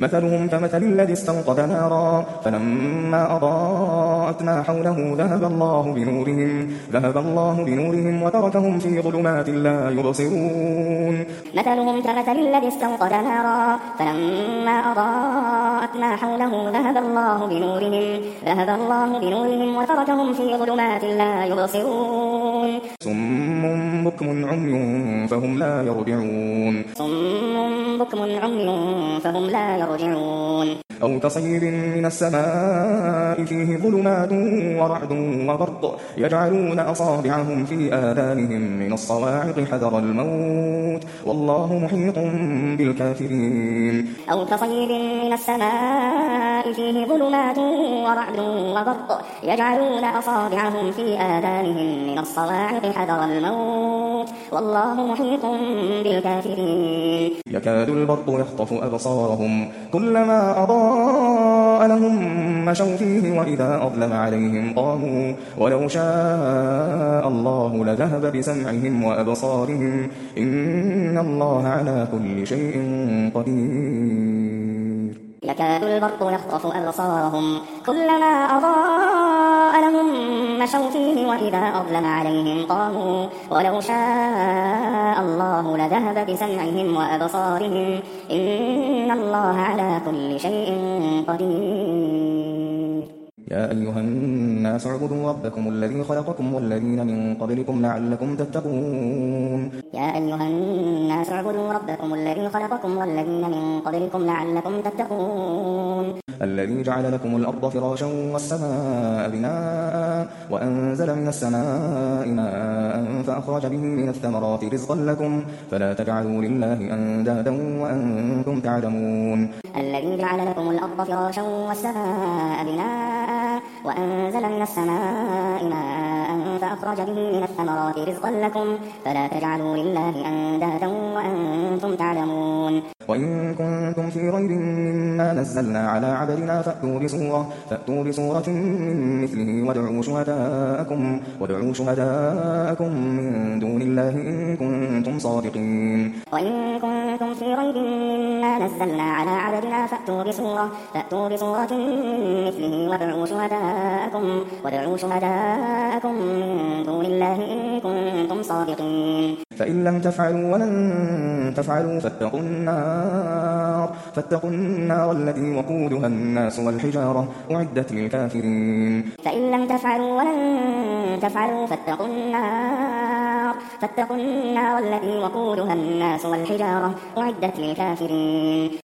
مثلهم كمثل الذي استوقد نارا فلما أضاءت ما حوله ذهب الله بنورهم وتركهم في ظلمات لا يبصرون مثلهم كمثل الذي استوقد نارا فلما أضاءت ما حوله ذهب الله بنورهم وتركهم في ظلمات لا يبصرون صم بكم عمي فهم لا يرجعون أو كصيب من السماء فيه ظلمات ورعد وبرق يجعلون أصابعهم في آذانهم من الصواعق حذر الموت والله محيط بالكافرين أو كصيب من السماء فيه ظلمات ورعد وبرق يجعلون أصابعهم في آذانهم من الصواعق حذر الموت والله محيط بالكافرين يكاد البرق يخطف أبصارهم كلما أضاء لهم مشوا فيه وإذا أظلم عليهم قاموا ولو شاء الله لذهب بسمعهم وأبصارهم إن الله على كل شيء قدير يكاد البرق يخطف أبصارهم كلما أضاء لهم مشوا فيه وإذا أظلم عليهم قاموا ولو شاء الله لذهب بسمعهم وأبصارهم إن الله على كل شيء قدير يا أيها الناس اعبدوا ربكم الذي خلقكم والذين من قبلكم لعلكم تتقون يا أيها الناس اعبدوا ربكم الذي خلقكم والذين من قبلكم لعلكم تتقون الذي جعل لكم الأرض فراشا والسماء بناء وأنزل من السماء ماء فأخرج به من الثمرات رزقا لكم فلا تجعلوا لله أندادا وأنتم تعلمون الذي جعل لكم الأرض فراشا والسماء بناء وأنزل من السماء ماء فأخرج به من الثمرات رزقا لكم فلا تجعلوا لله أندادا وأنتم تعلمون وإن كنتم في ريب مما نزلنا على عبدنا فأتوا بسورة من مثله وادعوا شهداءكم من دون الله إن كنتم صادقين وإن كنتم في ريب مما نزلنا على عبدنا فأتوا بسورة من مثله وادعوا شهداءكم من دون الله إن كنتم صادقين فإن لم تفعلوا ولن تفعلوا فاتقوا النار التي وقودها الناس والحجارة أعدت للكافرين فإن لم تفعلوا ولن تفعلوا فاتقوا النار التي وقودها الناس والحجارة أعدت للكافرين